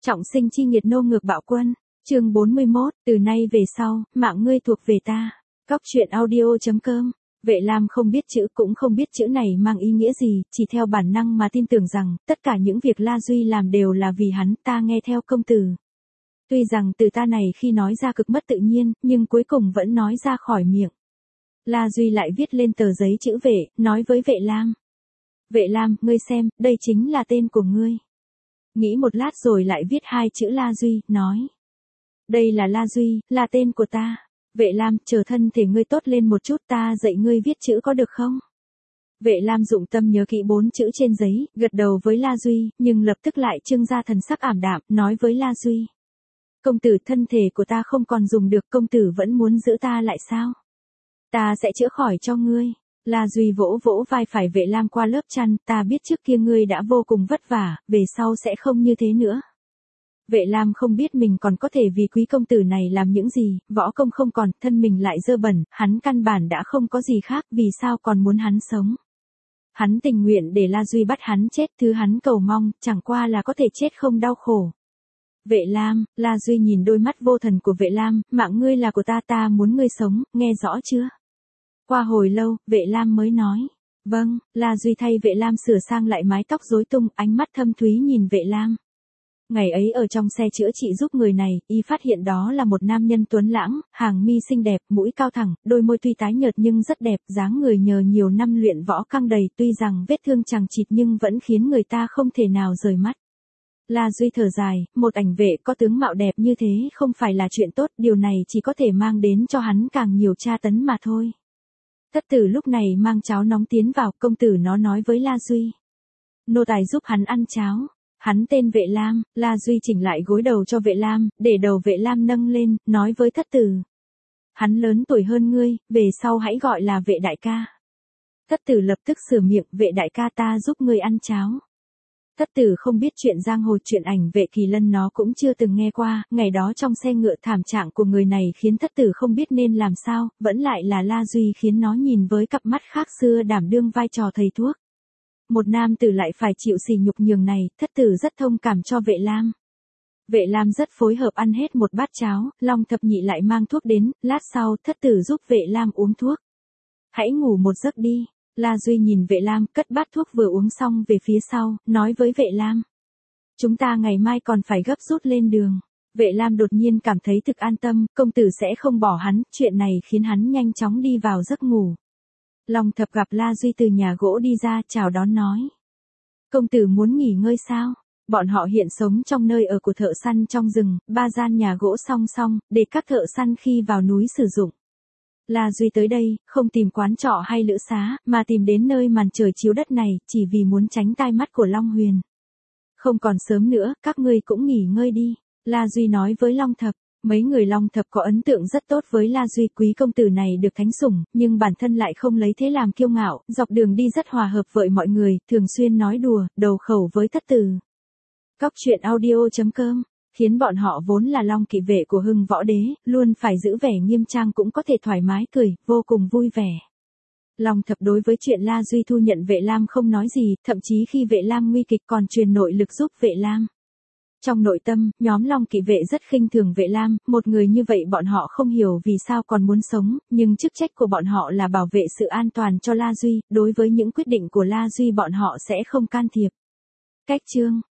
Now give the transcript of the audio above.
Trọng sinh chi nghiệt nô ngược bạo quân. Chương 41, từ nay về sau, mạng ngươi thuộc về ta. Góc truyện audio.com. Vệ Lam không biết chữ cũng không biết chữ này mang ý nghĩa gì, chỉ theo bản năng mà tin tưởng rằng, tất cả những việc La Duy làm đều là vì hắn, ta nghe theo công tử. Tuy rằng từ ta này khi nói ra cực mất tự nhiên, nhưng cuối cùng vẫn nói ra khỏi miệng. La Duy lại viết lên tờ giấy chữ vệ, nói với Vệ Lam. Vệ Lam, ngươi xem, đây chính là tên của ngươi. Nghĩ một lát rồi lại viết hai chữ La Duy, nói. Đây là La Duy, là tên của ta. Vệ Lam, chờ thân thể ngươi tốt lên một chút ta dạy ngươi viết chữ có được không? Vệ Lam dụng tâm nhớ kỹ 4 chữ trên giấy, gật đầu với La Duy, nhưng lập tức lại trưng ra thần sắc ảm đạm, nói với La Duy. Công tử, thân thể của ta không còn dùng được, công tử vẫn muốn giữ ta lại sao? Ta sẽ chữa khỏi cho ngươi. La Duy vỗ vỗ vai phải Vệ Lam qua lớp chăn, ta biết trước kia ngươi đã vô cùng vất vả, về sau sẽ không như thế nữa. Vệ Lam không biết mình còn có thể vì quý công tử này làm những gì, võ công không còn, thân mình lại dơ bẩn, hắn căn bản đã không có gì khác, vì sao còn muốn hắn sống. Hắn tình nguyện để La Duy bắt hắn chết, thứ hắn cầu mong, chẳng qua là có thể chết không đau khổ. Vệ Lam, La Duy nhìn đôi mắt vô thần của Vệ Lam, mạng ngươi là của ta, ta muốn ngươi sống, nghe rõ chưa? Qua hồi lâu, Vệ Lam mới nói. Vâng, La Duy thay Vệ Lam sửa sang lại mái tóc rối tung, ánh mắt thâm thúy nhìn Vệ Lam. Ngày ấy ở trong xe chữa trị giúp người này, y phát hiện đó là một nam nhân tuấn lãng, hàng mi xinh đẹp, mũi cao thẳng, đôi môi tuy tái nhợt nhưng rất đẹp, dáng người nhờ nhiều năm luyện võ căng đầy, tuy rằng vết thương chằng chịt nhưng vẫn khiến người ta không thể nào rời mắt. La Duy thở dài, một ảnh vệ có tướng mạo đẹp như thế không phải là chuyện tốt, điều này chỉ có thể mang đến cho hắn càng nhiều tra tấn mà thôi. Thất tử lúc này mang cháo nóng tiến vào, công tử nó nói với La Duy. Nô tài giúp hắn ăn cháo. Hắn tên Vệ Lam, La Duy chỉnh lại gối đầu cho Vệ Lam, để đầu Vệ Lam nâng lên, nói với thất tử. Hắn lớn tuổi hơn ngươi, về sau hãy gọi là Vệ đại ca. Thất tử lập tức sửa miệng, Vệ đại ca ta giúp ngươi ăn cháo. Thất tử không biết chuyện giang hồ, chuyện ảnh Vệ Kỳ Lân nó cũng chưa từng nghe qua, ngày đó trong xe ngựa thảm trạng của người này khiến thất tử không biết nên làm sao, vẫn lại là La Duy khiến nó nhìn với cặp mắt khác xưa đảm đương vai trò thầy thuốc. Một nam tử lại phải chịu sỉ nhục nhường này, thất tử rất thông cảm cho Vệ Lam. Vệ Lam rất phối hợp ăn hết một bát cháo, Long Thập Nhị lại mang thuốc đến, lát sau thất tử giúp Vệ Lam uống thuốc. Hãy ngủ một giấc đi. La Duy nhìn Vệ Lam cất bát thuốc vừa uống xong về phía sau, nói với Vệ Lam. Chúng ta ngày mai còn phải gấp rút lên đường. Vệ Lam đột nhiên cảm thấy thực an tâm, công tử sẽ không bỏ hắn, chuyện này khiến hắn nhanh chóng đi vào giấc ngủ. Long Thập gặp La Duy từ nhà gỗ đi ra, chào đón nói. Công tử muốn nghỉ ngơi sao? Bọn họ hiện sống trong nơi ở của thợ săn trong rừng, 3 gian nhà gỗ song song, để các thợ săn khi vào núi sử dụng. La Duy tới đây, không tìm quán trọ hay lữ xá, mà tìm đến nơi màn trời chiếu đất này, chỉ vì muốn tránh tai mắt của Long Huyền. Không còn sớm nữa, các ngươi cũng nghỉ ngơi đi. La Duy nói với Long Thập. Mấy người Long Thập có ấn tượng rất tốt với La Duy, quý công tử này được thánh sủng, nhưng bản thân lại không lấy thế làm kiêu ngạo, dọc đường đi rất hòa hợp với mọi người, thường xuyên nói đùa, đầu khẩu với thất tử. Góc truyện audio.com, khiến bọn họ vốn là Long kỵ vệ của Hưng Võ Đế, luôn phải giữ vẻ nghiêm trang cũng có thể thoải mái cười, vô cùng vui vẻ. Long Thập đối với chuyện La Duy thu nhận Vệ Lam không nói gì, thậm chí khi Vệ Lam nguy kịch còn truyền nội lực giúp Vệ Lam. Trong nội tâm, nhóm Long kỵ vệ rất khinh thường Vệ Lam, một người như vậy bọn họ không hiểu vì sao còn muốn sống, nhưng chức trách của bọn họ là bảo vệ sự an toàn cho La Duy, đối với những quyết định của La Duy bọn họ sẽ không can thiệp. Cách chương